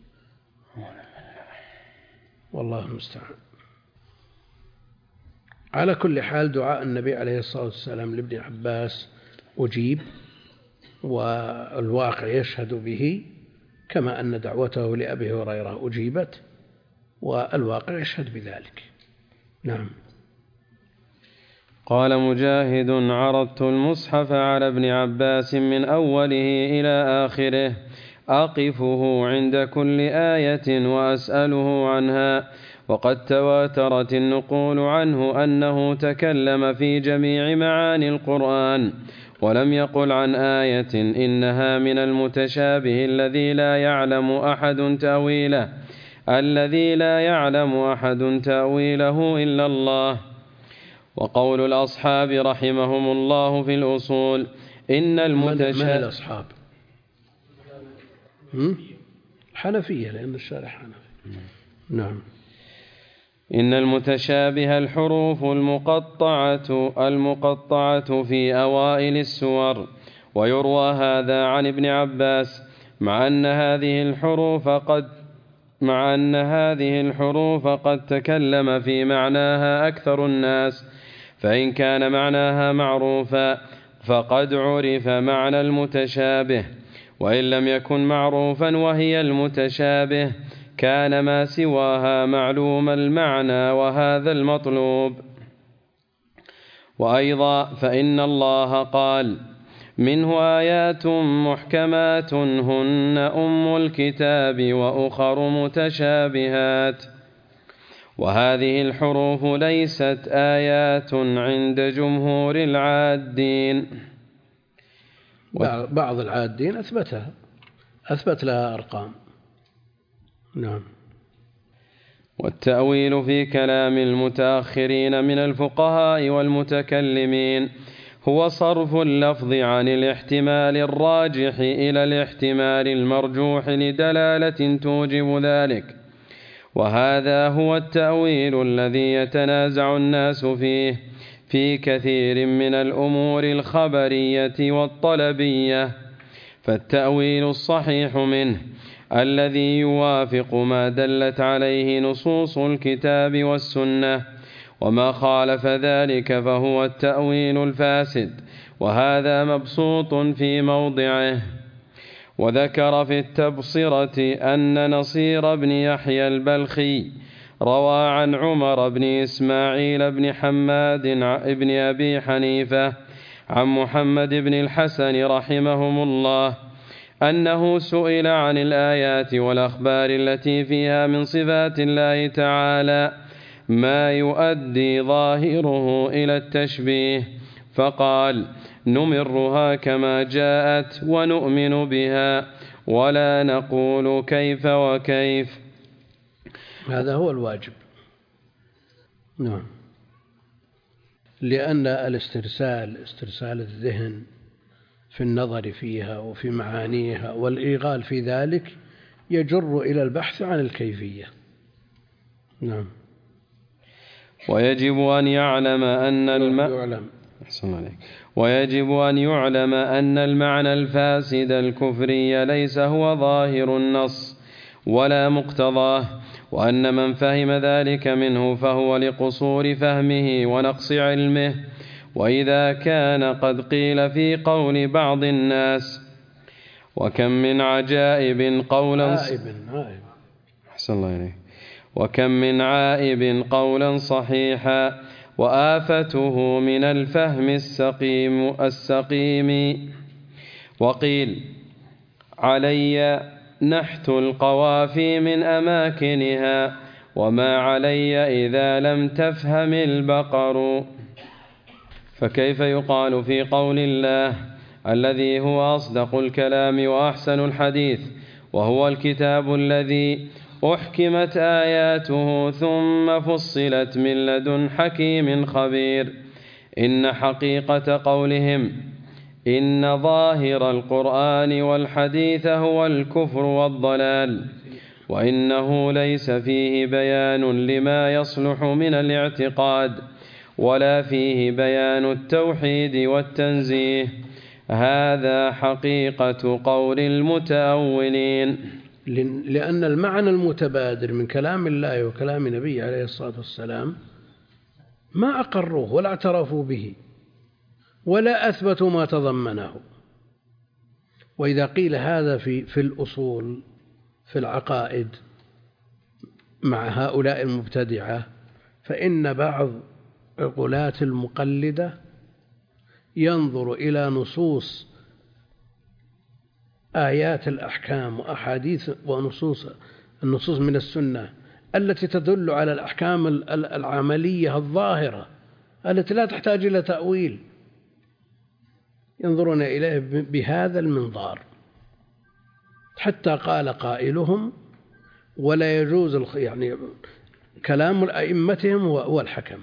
A: والله المستعان. على كل حال دعاء النبي عليه الصلاة والسلام لابن عباس أجيب، والواقع يشهد به، كما أن دعوته لأبي هريرة أجيبت والواقع يشهد بذلك. نعم.
B: قال مجاهد: عرضت المصحف على ابن عباس من أوله إلى آخره أقفه عند كل آية وأسأله عنها، وقد تواترت النقول عنه أنه تكلم في جميع معاني القرآن، ولم يقل عن آية إنها من المتشابه الذي لا يعلم أحد تأويله إلا الله. وقول الأصحاب رحمهم الله في الأصول: إن
A: المتشابه من الأصحاب حنفية، لأن الشارح حنفي. نعم.
B: إن المتشابه الحروف المقطعة في أوائل السور، ويروى هذا عن ابن عباس، مع أن هذه الحروف قد تكلم في معناها أكثر الناس، فإن كان معناها معروفا فقد عرف معنى المتشابه، وإن لم يكن معروفا وهي المتشابه كان ما سواها معلوم المعنى، وهذا المطلوب. وأيضا فإن الله قال: منه آيات محكمات هن أم الكتاب وأخر متشابهات، وهذه الحروف ليست آيات عند جمهور العادين.
A: بعض العادين أثبت لها أرقام. نعم.
B: والتأويل في كلام المتأخرين من الفقهاء والمتكلمين هو صرف اللفظ عن الاحتمال الراجح إلى الاحتمال المرجوح لدلالة توجب ذلك، وهذا هو التأويل الذي يتنازع الناس فيه في كثير من الأمور الخبرية والطلبية. فالتأويل الصحيح منه الذي يوافق ما دلت عليه نصوص الكتاب والسنة، وما خالف ذلك فهو التأويل الفاسد، وهذا مبسوط في موضعه. وذكر في التبصرة أن نصير بن يحيى البلخي روى عن عمر بن إسماعيل بن حماد بن أبي حنيفة عن محمد بن الحسن رحمهم الله أنه سئل عن الآيات والأخبار التي فيها من صفات الله تعالى ما يؤدي ظاهره إلى التشبيه، فقال: نمرها كما جاءت ونؤمن بها ولا نقول كيف وكيف.
A: هذا هو الواجب. نعم. لأن استرسال الذهن في النظر فيها وفي معانيها والإيغال في ذلك يجر إلى البحث عن الكيفية. نعم.
B: ويجب أن يعلم أن ويجب أن يعلم أن المعنى الفاسد الكفري ليس هو ظاهر النص ولا مقتضاه، وأن من فهم ذلك منه فهو لقصور فهمه ونقص علمه. وإذا كان قد قيل في قول بعض الناس وكم من عجائب قولا صحيحا وآفته من الفهم السقيم. وقيل علي نحت القوافي من أماكنها وما علي إذا لم تفهم البقر. فكيف يقال في قول الله الذي هو أصدق الكلام وأحسن الحديث وهو الكتاب الذي أحكمت آياته ثم فصلت من لدن حكيم خبير، إن حقيقة قولهم إن ظاهر القرآن والحديث هو الكفر والضلال، وإنه ليس فيه بيان لما يصلح من الاعتقاد ولا فيه بيان التوحيد والتنزيه. هذا حقيقة قول المتأولين،
A: لأن المعنى المتبادر من كلام الله وكلام نبيه عليه الصلاة والسلام ما أقروه ولا اعترفوا به ولا أثبتوا ما تضمنه. وإذا قيل هذا في الأصول في العقائد مع هؤلاء المبتدعة، فإن بعض عقلاة المقلدة ينظر إلى نصوص آيات الأحكام وأحاديث النصوص من السنة التي تدل على الأحكام العملية الظاهرة التي لا تحتاج إلى تأويل، ينظرون إليه بهذا المنظار، حتى قال قائلهم ولا يجوز يعني كلام أئمتهم هو الحكم،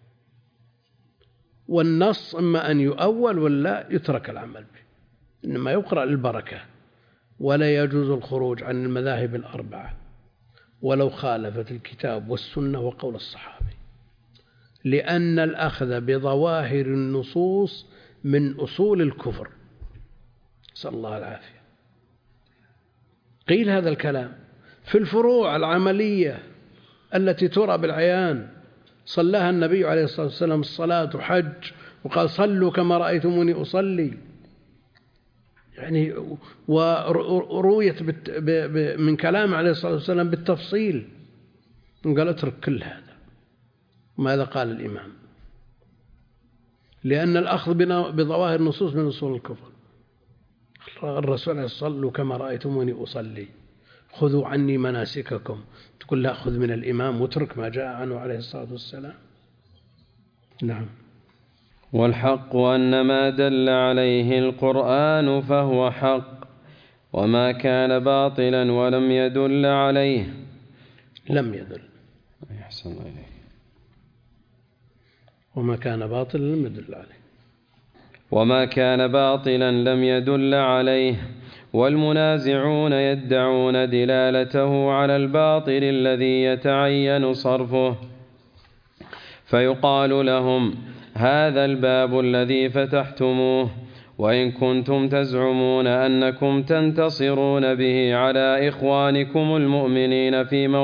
A: والنص إما أن يؤول ولا يترك العمل به، إنما يقرأ للبركة، ولا يجوز الخروج عن المذاهب الأربعة ولو خالفت الكتاب والسنة وقول الصحابي، لأن الأخذ بظواهر النصوص من أصول الكفر، نسأل الله العافية. قيل هذا الكلام في الفروع العملية التي ترى بالعيان، صلاها النبي عليه الصلاة والسلام الصلاة حج وقال صلوا كما رأيتموني أصلي، يعني ورويت من كلام عليه الصلاة والسلام بالتفصيل، قال اترك كل هذا. ماذا قال الإمام؟ لأن الأخذ بظواهر النصوص من أصول الكفر. الرسول عليه الصلاة والسلام صلوا كما رأيتموني أصلي، خذوا عني مناسككم، تقول لا خذ من الإمام واترك ما جاء عنه عليه الصلاة والسلام. نعم.
B: والحق أن ما دل عليه القرآن فهو حق، وما كان باطلا ولم يدل عليه
A: لم يدل.
B: أحسن إليه.
A: وما كان باطلا لم يدل عليه.
B: وما كان باطلا لم يدل عليه. والمنازعون يدعون دلالته على الباطل الذي يتعين صرفه، فيقال لهم هذا الباب الذي فتحتموه، وإن كنتم تزعمون أنكم تنتصرون به على إخوانكم المؤمنين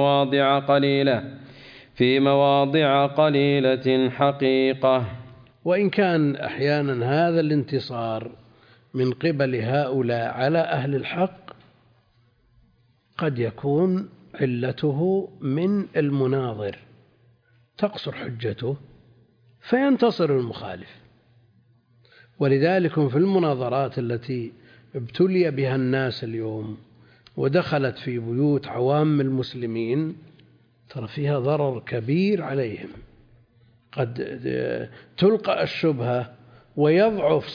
B: في مواضع قليلة حقيقة.
A: وإن كان أحيانا هذا الانتصار من قبل هؤلاء على أهل الحق قد يكون علته من المناظر، تقصر حجته فينتصر المخالف. ولذلك في المناظرات التي ابتلي بها الناس اليوم ودخلت في بيوت عوام المسلمين ترى فيها ضرر كبير عليهم، قد تلقى الشبهة ويضعف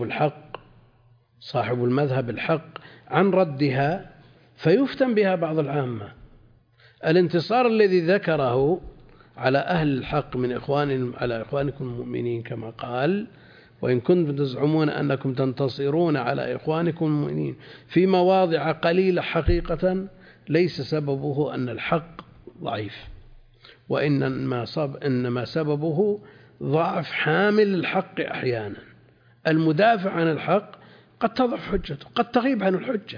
A: صاحب المذهب الحق عن ردها فيفتن بها بعض العامة. الانتصار الذي ذكره على أهل الحق من على إخوانكم المؤمنين كما قال وإن كنتم تزعمون أنكم تنتصرون على إخوانكم المؤمنين في مواضع قليلة حقيقة، ليس سببه أن الحق ضعيف، وإنما سببه ضعف حامل الحق أحيانا. المدافع عن الحق قد تضعف حجته، قد تغيب عن الحجة.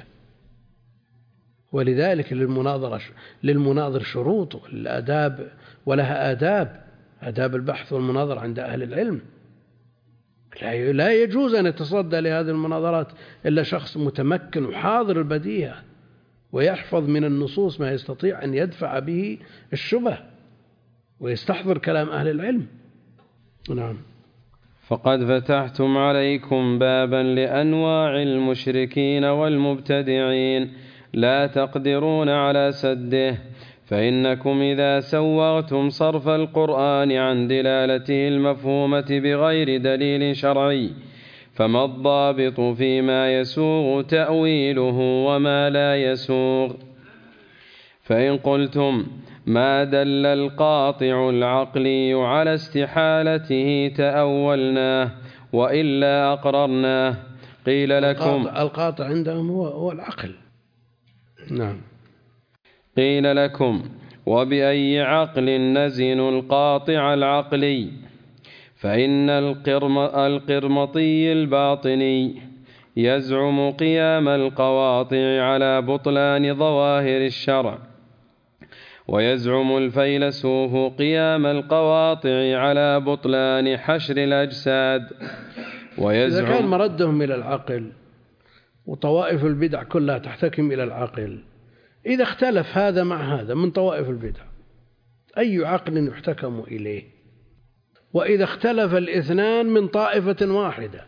A: ولذلك للمناظر شروط، والآداب ولها آداب البحث والمناظرة عند أهل العلم. لا يجوز أن يتصدى لهذه المناظرات إلا شخص متمكن وحاضر البديهة، ويحفظ من النصوص ما يستطيع أن يدفع به الشبه ويستحضر كلام أهل العلم. نعم.
B: فقد فتحتم عليكم بابا لأنواع المشركين والمبتدعين لا تقدرون على سده، فإنكم إذا سوغتم صرف القرآن عن دلالته المفهومة بغير دليل شرعي، فما الضابط فيما يسوغ تأويله وما لا يسوغ؟ فإن قلتم ما دل القاطع العقلي على استحالته تأولناه وإلا أقررناه، قيل لكم
A: القاطع عندهم هو العقل. نعم.
B: قيل لكم وبأي عقل نزن القاطع العقلي؟ فإن القرمطي الباطني يزعم قيام القواطع على بطلان ظواهر الشرع، ويزعم الفيلسوف قيام القواطع على بطلان حشر الأجساد.
A: إذا كان مردهم إلى العقل، وطوائف البدع كلها تحتكم إلى العقل، إذا اختلف هذا مع هذا من طوائف البدع أي عقل يحتكم إليه؟ وإذا اختلف الاثنان من طائفة واحدة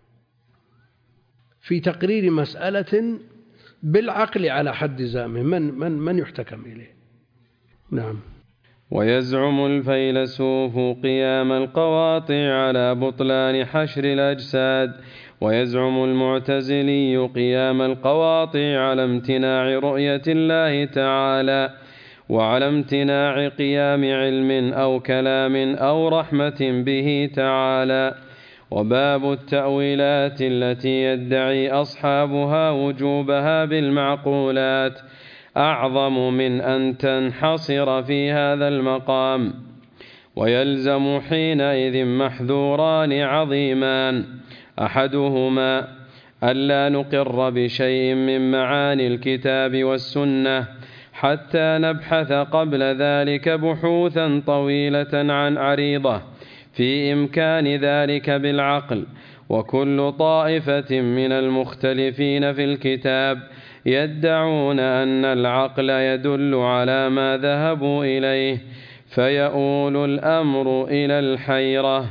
A: في تقرير مسألة بالعقل على حد زعمه، من يحتكم إليه؟ نعم.
B: ويزعم الفيلسوف قيام القواطع على بطلان حشر الأجساد، ويزعم المعتزلي قيام القواطع على امتناع رؤية الله تعالى، وعلى امتناع قيام علم أو كلام أو رحمة به تعالى. وباب التأويلات التي يدعي أصحابها وجوبها بالمعقولات أعظم من أن تنحصر في هذا المقام، ويلزم حينئذ محذوران عظيمان: أحدهما ألا نقر بشيء من معاني الكتاب والسنة حتى نبحث قبل ذلك بحوثا طويلة عن عريضة في إمكان ذلك بالعقل. وكل طائفة من المختلفين في الكتاب يدعون أن العقل يدل على ما ذهبوا إليه، فيؤول الأمر إلى الحيرة.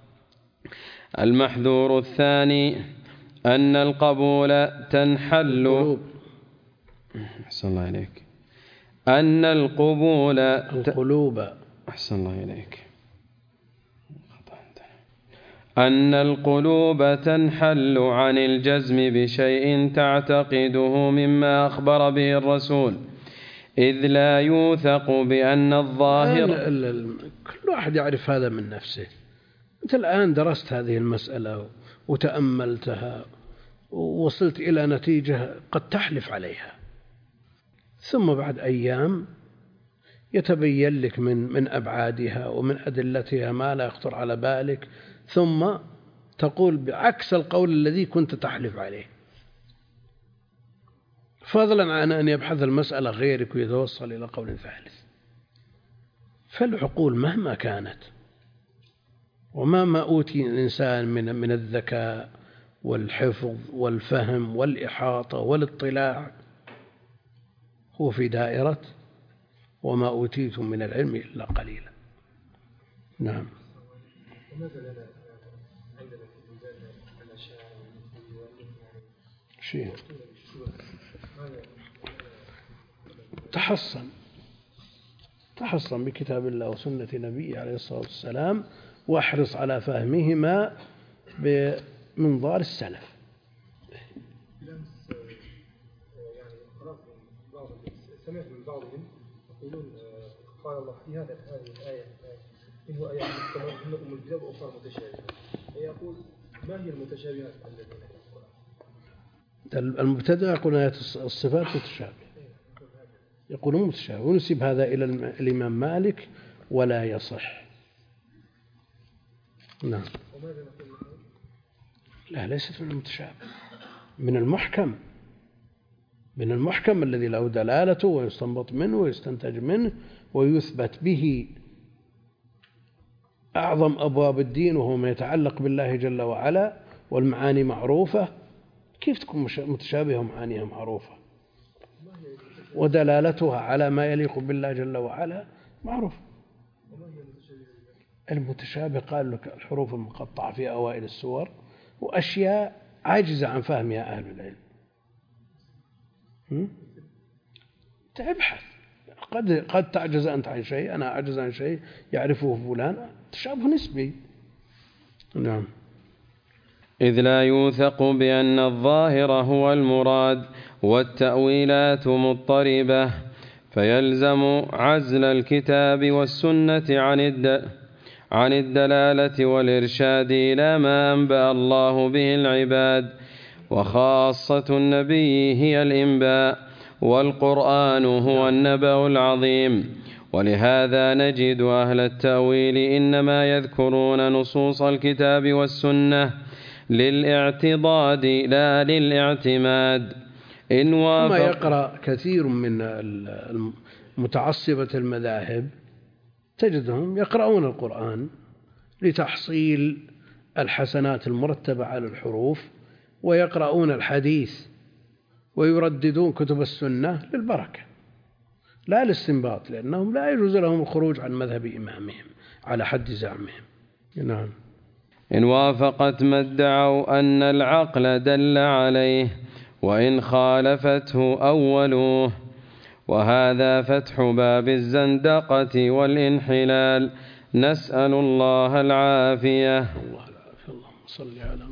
B: المحذور الثاني أن القبول تنحل أحسن الله إليك أن القبول أحسن الله إليك أن القلوب تنحل عن الجزم بشيء تعتقده مما أخبر به الرسول، إذ لا يوثق بأن الظاهر.
A: كل واحد يعرف هذا من نفسه. أنت الآن درست هذه المسألة وتأملتها ووصلت إلى نتيجة قد تحلف عليها، ثم بعد أيام يتبين لك من أبعادها ومن أدلتها ما لا يخطر على بالك، ثم تقول بعكس القول الذي كنت تحلف عليه، فضلا عن أن يبحث المسألة غيرك ويتوصل إلى قول ثالث. فالعقول مهما كانت ومهما أوتي الإنسان من الذكاء والحفظ والفهم والإحاطة والاطلاع، هو في دائرة وما أوتيتم من العلم إلا قليلا. نعم. شيء تحصن بكتاب الله وسنة نبيه عليه الصلاة والسلام، واحرص على فهمهما بمنظار السلف.
C: سمعت من بعضهم يقولون قال الله في هذه الآية إنه آيات محكمات أم الكتاب وأخرى متشابهة، يقول ما هي المتشابهات التي في القرآن؟
A: المبتدع يقول آيات الصفات متشابهة، يقولون متشابه، ونسب هذا إلى الإمام مالك ولا يصح. نعم.
C: وماذا نقول له؟
A: لا، ليست من المتشابه، من المحكم، من المحكم الذي له دلالته ويستنبط منه ويستنتج منه ويثبت به أعظم أبواب الدين، وهو ما يتعلق بالله جل وعلا، والمعاني معروفة. كيف تكون متشابهة ومعانيها معروفة ودلالتها على ما يليق بالله جل وعلا معروف؟ المتشابه قال لك الحروف المقطعة في أوائل السور، وأشياء عاجزة عن فهمها أهل العلم. تبحث، قد تعجز أنت عن شيء، أنا أعجز عن شيء يعرفه فلان، تشابه نسبي. نعم.
B: إذ لا يوثق بأن الظاهر هو المراد والتأويلات مضطربة، فيلزم عزل الكتاب والسنة عن الدلالة والإرشاد إلى ما أنبأ الله به العباد، وخاصة النبي هي الإنباء، والقرآن هو النبأ العظيم. ولهذا نجد أهل التأويل إنما يذكرون نصوص الكتاب والسنة للاعتضاد لا للاعتماد.
A: ثم يقرأ كثير من متعصبة المذاهب، تجدهم يقرؤون القرآن لتحصيل الحسنات المرتبة على الحروف، ويقرؤون الحديث ويرددون كتب السنة للبركة لا للاستنباط، لأنهم لا يجوز لهم الخروج عن مذهب إمامهم على حد زعمهم. نعم.
B: إن وافقت ما ادعوا أن العقل دل عليه، وإن خالفته أولوه، وهذا فتح باب الزندقة والانحلال، نسأل الله العافية.
A: اللهم صل على